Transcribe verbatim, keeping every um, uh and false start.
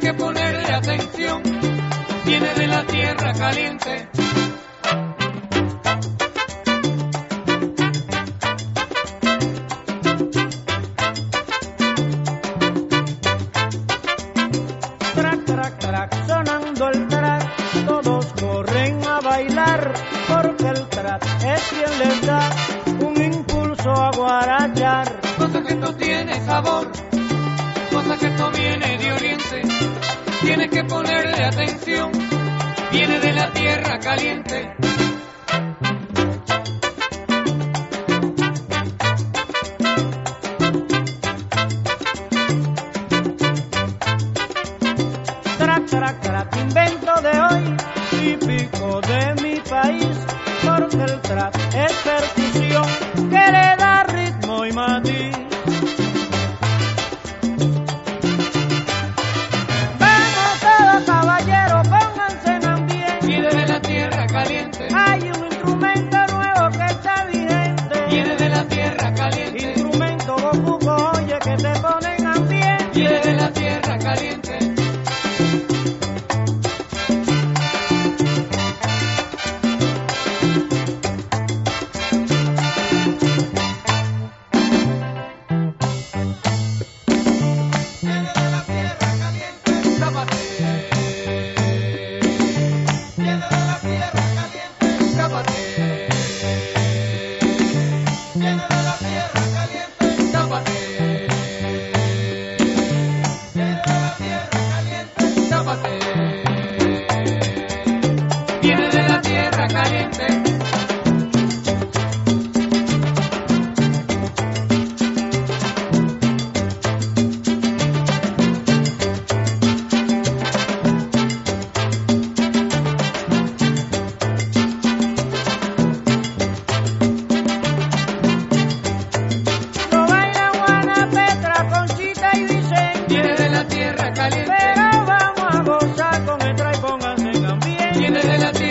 que ponerle atención, viene de la tierra caliente. Track, track, track, sonando el track, todos corren a bailar, porque el track es quien les da un impulso a guarachar. Cosa que esto tiene sabor, cosa que esto viene de oriente, tiene que ponerle atención, viene de la tierra caliente. Track, track, track, invento de hoy, típico de mi país, porque el track es percusión que le da ritmo y matiz. Vamos todos caballeros, pónganse en ambiente. Viene de la tierra caliente. Hay un instrumento nuevo que está vigente. Viene de la tierra caliente. Instrumento bocuco, oye, que te pone en ambiente. Viene de la tierra caliente. Viene de la tierra caliente. Lo baila Juana, Petra, Conchita y Vicente. Viene de la tierra caliente. Pero vamos a gozar con el track, pónganse en ambiente. Viene de la tierra